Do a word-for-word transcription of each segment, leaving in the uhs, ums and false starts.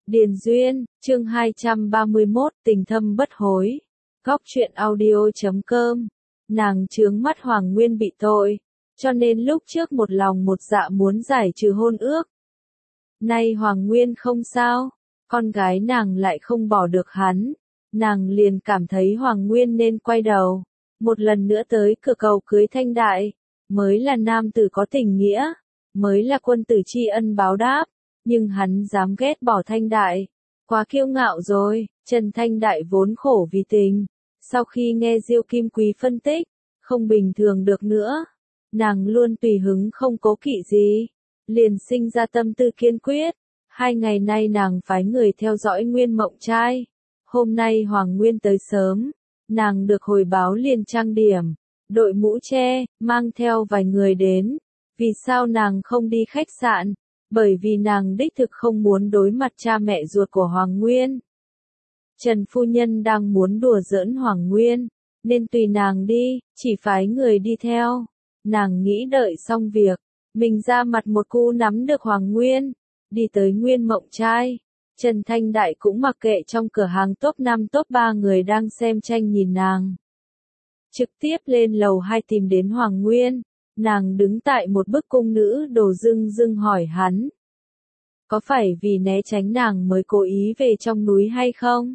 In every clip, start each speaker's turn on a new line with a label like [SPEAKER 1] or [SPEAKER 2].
[SPEAKER 1] Điền Duyên, chương hai trăm ba mươi mốt, tình thâm bất hối. Góc truyện audio chấm com. Nàng chướng mắt Hoàng Nguyên bị tội, cho nên lúc trước một lòng một dạ muốn giải trừ hôn ước. Nay Hoàng Nguyên không sao, con gái nàng lại không bỏ được hắn, nàng liền cảm thấy Hoàng Nguyên nên quay đầu, một lần nữa tới cửa cầu cưới Thanh Đại, mới là nam tử có tình nghĩa, mới là quân tử tri ân báo đáp. Nhưng hắn dám ghét bỏ Thanh Đại, quá kiêu ngạo rồi. Trần Thanh Đại vốn khổ vì tình, sau khi nghe Diêu Kim Quý phân tích, không bình thường được nữa. Nàng luôn tùy hứng không cố kỵ gì, liền sinh ra tâm tư kiên quyết. Hai ngày nay nàng phái người theo dõi Nguyên Mộng Trai. Hôm nay Hoàng Nguyên tới sớm, nàng được hồi báo liền trang điểm, đội mũ che, mang theo vài người đến. Vì sao nàng không đi khách sạn? Bởi vì nàng đích thực không muốn đối mặt cha mẹ ruột của Hoàng Nguyên. Trần phu nhân đang muốn đùa giỡn Hoàng Nguyên, nên tùy nàng đi, chỉ phái người đi theo. Nàng nghĩ đợi xong việc, mình ra mặt một cu nắm được Hoàng Nguyên, đi tới Nguyên Mộng Trai. Trần Thanh Đại cũng mặc kệ trong cửa hàng top năm top ba người đang xem tranh nhìn nàng. Trực tiếp lên lầu hai tìm đến Hoàng Nguyên. Nàng đứng tại một bức cung nữ đồ dưng dưng hỏi hắn. Có phải vì né tránh nàng mới cố ý về trong núi hay không?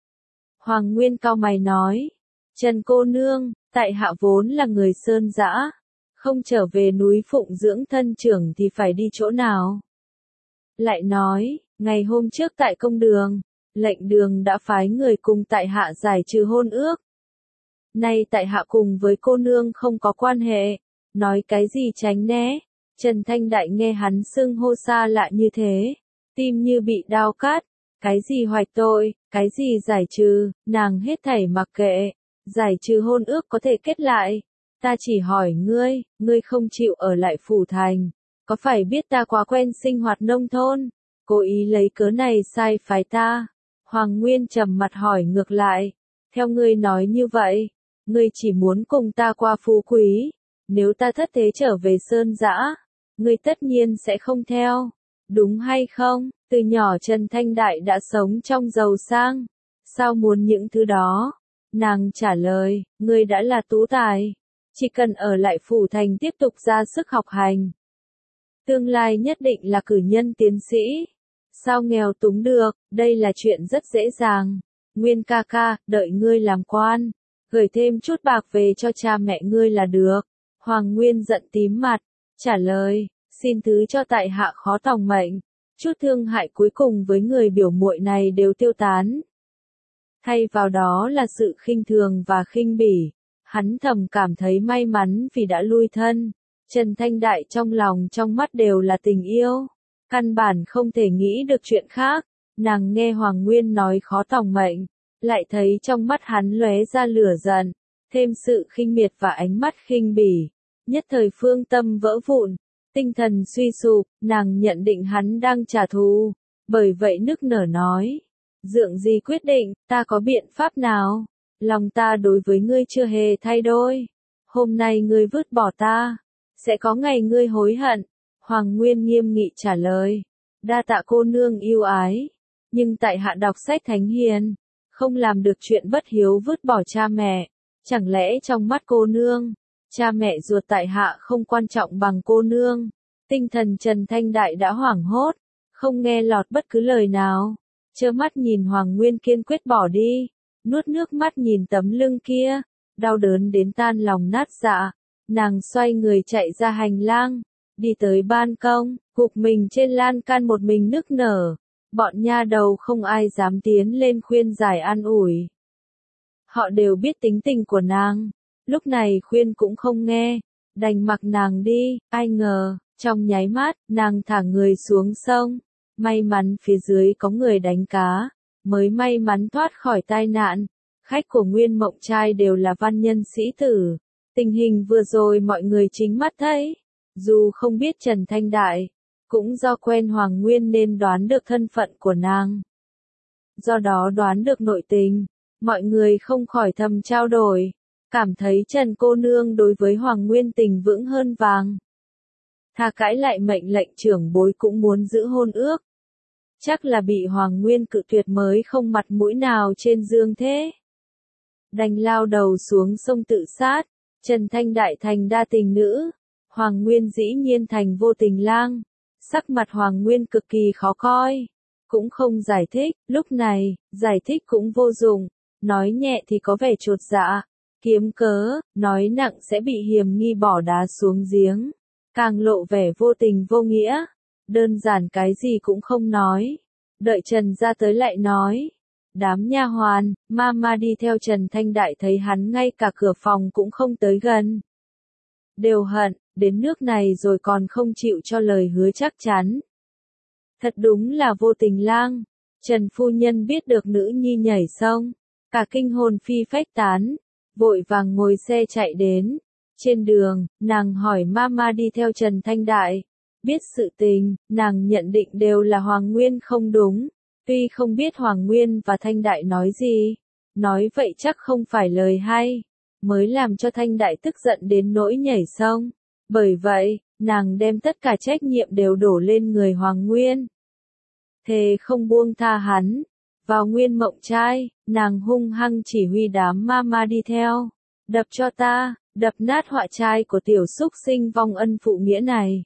[SPEAKER 1] Hoàng Nguyên cau mày nói. Trần cô nương, tại hạ vốn là người sơn dã, không trở về núi phụng dưỡng thân trưởng thì phải đi chỗ nào? Lại nói, ngày hôm trước tại công đường, lệnh đường đã phái người cùng tại hạ giải trừ hôn ước. Nay tại hạ cùng với cô nương không có quan hệ. Nói cái gì tránh né? Trần Thanh Đại nghe hắn xưng hô xa lạ như thế, tim như bị đao cắt. Cái gì hoạch tội, cái gì giải trừ, nàng hết thảy mặc kệ. Giải trừ hôn ước có thể kết lại. Ta chỉ hỏi ngươi, ngươi không chịu ở lại phủ thành, có phải biết ta quá quen sinh hoạt nông thôn, cố ý lấy cớ này sai phái ta? Hoàng Nguyên trầm mặt hỏi ngược lại. Theo ngươi nói như vậy, ngươi chỉ muốn cùng ta qua phú quý. Nếu ta thất thế trở về sơn dã, ngươi tất nhiên sẽ không theo, đúng hay không? Từ nhỏ Trần Thanh Đại đã sống trong giàu sang, sao muốn những thứ đó? Nàng trả lời, ngươi đã là tú tài, chỉ cần ở lại phủ thành tiếp tục ra sức học hành. Tương lai nhất định là cử nhân tiến sĩ, sao nghèo túng được, đây là chuyện rất dễ dàng. Nguyên ca ca, đợi ngươi làm quan, gửi thêm chút bạc về cho cha mẹ ngươi là được. Hoàng Nguyên giận tím mặt, trả lời, xin thứ cho tại hạ khó tòng mệnh, chút thương hại cuối cùng với người biểu muội này đều tiêu tán. Thay vào đó là sự khinh thường và khinh bỉ, hắn thầm cảm thấy may mắn vì đã lui thân. Trần Thanh Đại trong lòng trong mắt đều là tình yêu, căn bản không thể nghĩ được chuyện khác. Nàng nghe Hoàng Nguyên nói khó tòng mệnh, lại thấy trong mắt hắn lóe ra lửa giận, thêm sự khinh miệt và ánh mắt khinh bỉ. Nhất thời phương tâm vỡ vụn, tinh thần suy sụp, nàng nhận định hắn đang trả thù, bởi vậy nức nở nói. Dượng gì quyết định, ta có biện pháp nào? Lòng ta đối với ngươi chưa hề thay đổi. Hôm nay ngươi vứt bỏ ta, sẽ có ngày ngươi hối hận. Hoàng Nguyên nghiêm nghị trả lời. Đa tạ cô nương yêu ái, nhưng tại hạ đọc sách thánh hiền, không làm được chuyện bất hiếu vứt bỏ cha mẹ. Chẳng lẽ trong mắt cô nương, cha mẹ ruột tại hạ không quan trọng bằng cô nương? Tinh thần Trần Thanh Đại đã hoảng hốt, không nghe lọt bất cứ lời nào, trơ mắt nhìn Hoàng Nguyên kiên quyết bỏ đi, nuốt nước mắt nhìn tấm lưng kia, đau đớn đến tan lòng nát dạ. Nàng xoay người chạy ra hành lang, đi tới ban công, gục mình trên lan can một mình nức nở. Bọn nha đầu không ai dám tiến lên khuyên giải an ủi. Họ đều biết tính tình của nàng. Lúc này khuyên cũng không nghe, đành mặc nàng đi. Ai ngờ, trong nháy mắt, nàng thả người xuống sông. May mắn phía dưới có người đánh cá, mới may mắn thoát khỏi tai nạn. Khách của Nguyên Mộng Trai đều là văn nhân sĩ tử. Tình hình vừa rồi mọi người chính mắt thấy. Dù không biết Trần Thanh Đại, cũng do quen Hoàng Nguyên nên đoán được thân phận của nàng. Do đó đoán được nội tình, mọi người không khỏi thầm trao đổi. Cảm thấy Trần cô nương đối với Hoàng Nguyên tình vững hơn vàng. Thà cãi lại mệnh lệnh trưởng bối cũng muốn giữ hôn ước. chắc là bị Hoàng Nguyên cự tuyệt mới không mặt mũi nào trên giường thế. Đành lao đầu xuống sông tự sát, Trần Thanh Đại thành đa tình nữ, Hoàng Nguyên dĩ nhiên thành vô tình lang. Sắc mặt Hoàng Nguyên cực kỳ khó coi, cũng không giải thích, lúc này, giải thích cũng vô dụng, nói nhẹ thì có vẻ chột dạ, kiếm cớ, nói nặng sẽ bị hiềm nghi bỏ đá xuống giếng, càng lộ vẻ vô tình vô nghĩa, đơn giản cái gì cũng không nói, đợi Trần ra tới lại nói. Đám nha hoàn, mama đi theo Trần Thanh Đại thấy hắn ngay cả cửa phòng cũng không tới gần. Đều hận, đến nước này rồi còn không chịu cho lời hứa chắc chắn. Thật đúng là vô tình lang. Trần phu nhân biết được nữ nhi nhảy sông, cả kinh hồn phi phách tán, vội vàng ngồi xe chạy đến. Trên đường, nàng hỏi mama đi theo Trần Thanh Đại. Biết sự tình, nàng nhận định đều là Hoàng Nguyên không đúng. Tuy không biết Hoàng Nguyên và Thanh Đại nói gì, nói vậy chắc không phải lời hay, mới làm cho Thanh Đại tức giận đến nỗi nhảy sông. Bởi vậy, nàng đem tất cả trách nhiệm đều đổ lên người Hoàng Nguyên. Thề không buông tha hắn. Vào Nguyên Mộng Trai, nàng hung hăng chỉ huy đám mama đi theo. Đập cho ta, đập nát họa trai của tiểu súc sinh vong ân phụ nghĩa này.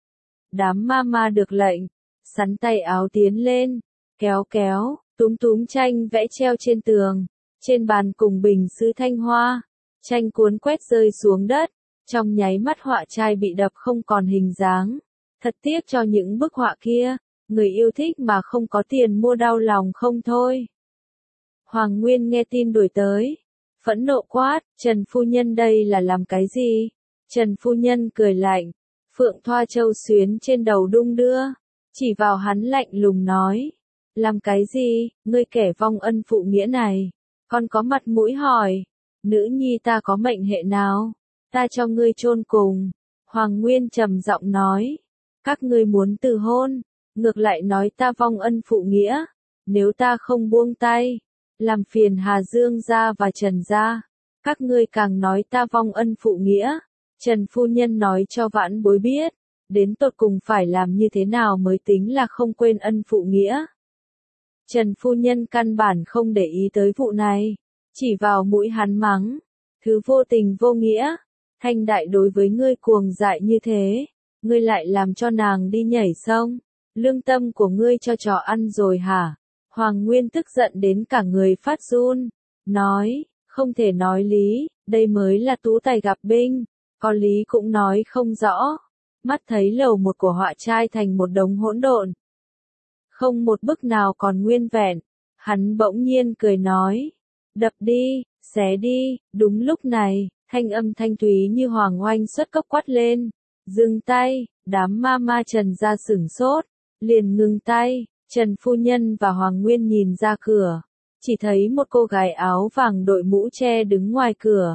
[SPEAKER 1] Đám mama được lệnh, sắn tay áo tiến lên. Kéo kéo, túm túm tranh vẽ treo trên tường, trên bàn cùng bình sứ thanh hoa, tranh cuốn quét rơi xuống đất, trong nháy mắt họa trai bị đập không còn hình dáng. Thật tiếc cho những bức họa kia, người yêu thích mà không có tiền mua đau lòng không thôi. Hoàng Nguyên nghe tin đuổi tới, phẫn nộ quát, Trần phu nhân đây là làm cái gì? Trần phu nhân cười lạnh, phượng thoa châu xuyến trên đầu đung đưa, chỉ vào hắn lạnh lùng nói. Làm cái gì, ngươi kẻ vong ân phụ nghĩa này, còn có mặt mũi hỏi, nữ nhi ta có mệnh hệ nào, ta cho ngươi chôn cùng. Hoàng Nguyên trầm giọng nói, các ngươi muốn từ hôn, ngược lại nói ta vong ân phụ nghĩa, nếu ta không buông tay, làm phiền Hà Dương gia và Trần gia, các ngươi càng nói ta vong ân phụ nghĩa. Trần phu nhân nói cho vãn bối biết, đến tột cùng phải làm như thế nào mới tính là không quên ân phụ nghĩa. Trần phu nhân căn bản không để ý tới vụ này, chỉ vào mũi hắn mắng, thứ vô tình vô nghĩa, Thanh Đại đối với ngươi cuồng dại như thế, ngươi lại làm cho nàng đi nhảy sông, lương tâm của ngươi cho chó ăn rồi hả? Hoàng Nguyên tức giận đến cả người phát run, nói, không thể nói lý, đây mới là tú tài gặp binh, có lý cũng nói không rõ, mắt thấy lầu một của họa trai thành một đống hỗn độn. Không một bức nào còn nguyên vẹn, hắn bỗng nhiên cười nói, đập đi, xé đi, đúng lúc này, thanh âm thanh thúy như hoàng oanh xuất cốc quát lên, dừng tay, đám ma ma Trần ra sửng sốt, liền ngừng tay, Trần phu nhân và Hoàng Nguyên nhìn ra cửa, chỉ thấy một cô gái áo vàng đội mũ che đứng ngoài cửa.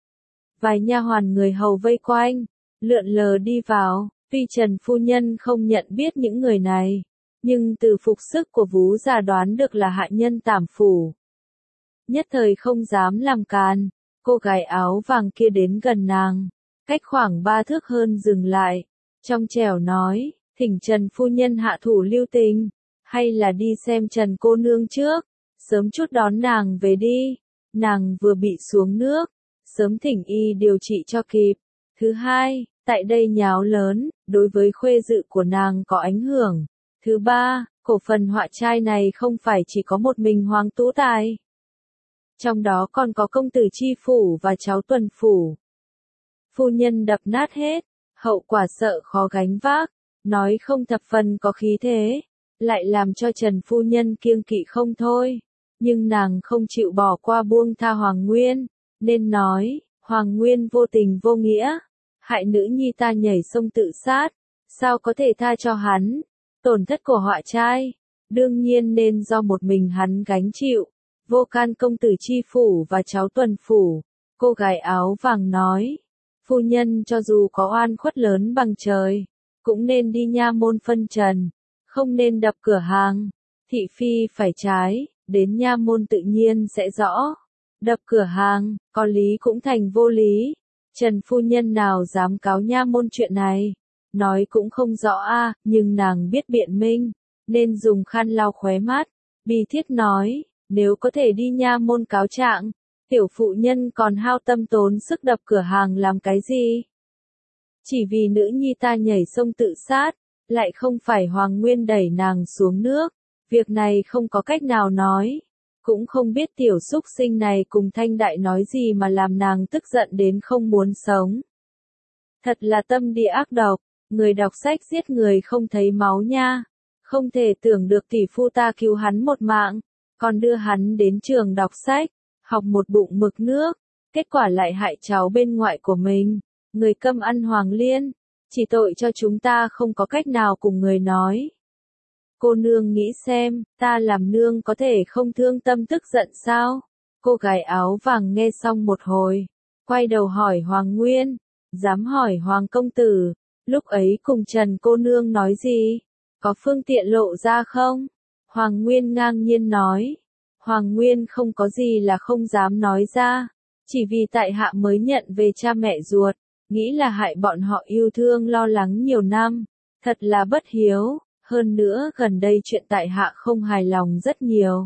[SPEAKER 1] Vài nha hoàn người hầu vây quanh, lượn lờ đi vào, tuy Trần phu nhân không nhận biết những người này. Nhưng từ phục sức của Vú già đoán được là hạ nhân Tảm phủ. Nhất thời không dám làm càn, cô gái áo vàng kia đến gần nàng, cách khoảng ba thước hơn dừng lại, trong trẻo nói, thỉnh Trần phu nhân hạ thủ lưu tình, hay là đi xem Trần cô nương trước, sớm chút đón nàng về đi, nàng vừa bị xuống nước, sớm thỉnh y điều trị cho kịp. Thứ hai, tại đây nháo lớn, đối với khuê dự của nàng có ảnh hưởng. Thứ ba, cổ phần họa trai này không phải chỉ có một mình Hoàng Tú Tài. Trong đó còn có công tử Chi Phủ và cháu Tuần Phủ. Phu nhân đập nát hết, hậu quả sợ khó gánh vác, nói không thập phần có khí thế, lại làm cho Trần phu nhân kiêng kỵ không thôi. Nhưng nàng không chịu bỏ qua buông tha Hoàng Nguyên, nên nói, Hoàng Nguyên vô tình vô nghĩa, hại nữ nhi ta nhảy sông tự sát, sao có thể tha cho hắn? Tổn thất của họa trai, đương nhiên nên do một mình hắn gánh chịu. Vô can công tử Chi Phủ và cháu Tuần Phủ, cô gái áo vàng nói, phu nhân cho dù có oan khuất lớn bằng trời, cũng nên đi nha môn phân trần, không nên đập cửa hàng. Thị phi phải trái, đến nha môn tự nhiên sẽ rõ. Đập cửa hàng, có lý cũng thành vô lý. Trần phu nhân nào dám cáo nha môn chuyện này? Nói cũng không rõ a, à, nhưng nàng biết biện minh, nên dùng khăn lau khóe mắt, bi thiết nói, nếu có thể đi nha môn cáo trạng, tiểu phụ nhân còn hao tâm tốn sức đập cửa hàng làm cái gì? Chỉ vì nữ nhi ta nhảy sông tự sát, lại không phải Hoàng Nguyên đẩy nàng xuống nước, việc này không có cách nào nói. Cũng không biết tiểu súc sinh này cùng Thanh Đại nói gì mà làm nàng tức giận đến không muốn sống. Thật là tâm địa ác độc, người đọc sách giết người không thấy máu nha. Không thể tưởng được tỷ phu ta cứu hắn một mạng, còn đưa hắn đến trường đọc sách, học một bụng mực nước, kết quả lại hại cháu bên ngoại của mình. Người câm ăn hoàng liên, chỉ tội cho chúng ta không có cách nào cùng người nói. Cô nương nghĩ xem, ta làm nương có thể không thương tâm tức giận sao? Cô gái áo vàng nghe xong một hồi, quay đầu hỏi Hoàng Nguyên, dám hỏi Hoàng công tử, lúc ấy cùng Trần cô nương nói gì? Có phương tiện lộ ra không? Hoàng Nguyên ngang nhiên nói, Hoàng Nguyên không có gì là không dám nói ra, chỉ vì tại hạ mới nhận về cha mẹ ruột, nghĩ là hại bọn họ yêu thương lo lắng nhiều năm, thật là bất hiếu. Hơn nữa gần đây chuyện tại hạ không hài lòng rất nhiều.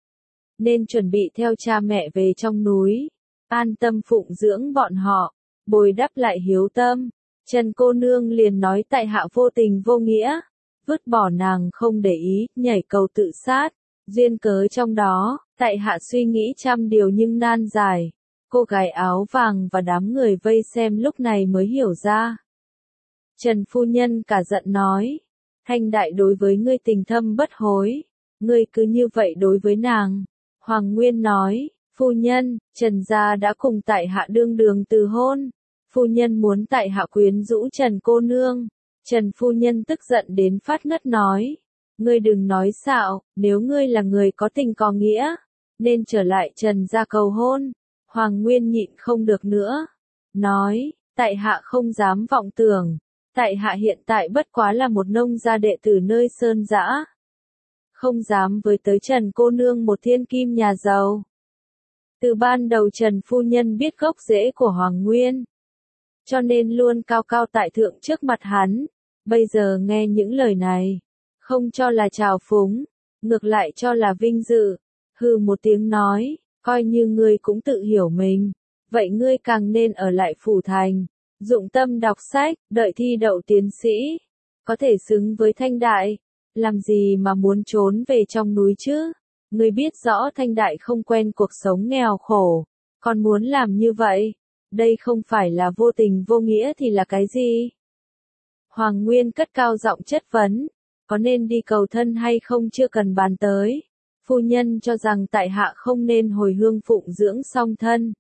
[SPEAKER 1] Nên chuẩn bị theo cha mẹ về trong núi, an tâm phụng dưỡng bọn họ, bồi đắp lại hiếu tâm. Trần cô nương liền nói tại hạ vô tình vô nghĩa, vứt bỏ nàng không để ý, nhảy cầu tự sát. Duyên cớ trong đó, tại hạ suy nghĩ trăm điều nhưng nan giải. Cô gái áo vàng và đám người vây xem lúc này mới hiểu ra. Trần phu nhân cả giận nói. Thanh Đại đối với ngươi tình thâm bất hối, ngươi cứ như vậy đối với nàng. Hoàng Nguyên nói, phu nhân, Trần gia đã cùng tại hạ đương đường từ hôn, phu nhân muốn tại hạ quyến rũ Trần cô nương. Trần phu nhân tức giận đến phát ngất nói, ngươi đừng nói xạo, nếu ngươi là người có tình có nghĩa, nên trở lại Trần gia cầu hôn. Hoàng Nguyên nhịn không được nữa, nói, tại hạ không dám vọng tưởng. Tại hạ hiện tại bất quá là một nông gia đệ tử nơi sơn dã, không dám với tới Trần cô nương một thiên kim nhà giàu. Từ ban đầu Trần phu nhân biết gốc rễ của Hoàng Nguyên, cho nên luôn cao cao tại thượng trước mặt hắn. Bây giờ nghe những lời này, không cho là trào phúng, ngược lại cho là vinh dự. Hừ một tiếng nói, coi như ngươi cũng tự hiểu mình, vậy ngươi càng nên ở lại phủ thành. Dụng tâm đọc sách, đợi thi đậu tiến sĩ, có thể xứng với Thanh Đại, làm gì mà muốn trốn về trong núi chứ? Ngươi biết rõ Thanh Đại không quen cuộc sống nghèo khổ, còn muốn làm như vậy, đây không phải là vô tình vô nghĩa thì là cái gì? Hoàng Nguyên cất cao giọng chất vấn, có nên đi cầu thân hay không chưa cần bàn tới. Phu nhân cho rằng tại hạ không nên hồi hương phụng dưỡng song thân.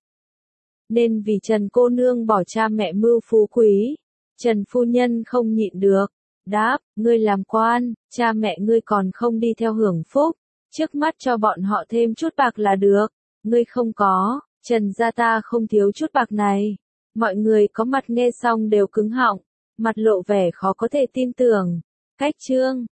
[SPEAKER 1] Nên vì Trần cô nương bỏ cha mẹ mưu phú quý. Trần phu nhân không nhịn được, đáp, ngươi làm quan, cha mẹ ngươi còn không đi theo hưởng phúc, trước mắt cho bọn họ thêm chút bạc là được, ngươi không có, Trần gia ta không thiếu chút bạc này. Mọi người có mặt nghe xong đều cứng họng, mặt lộ vẻ khó có thể tin tưởng. Cách chương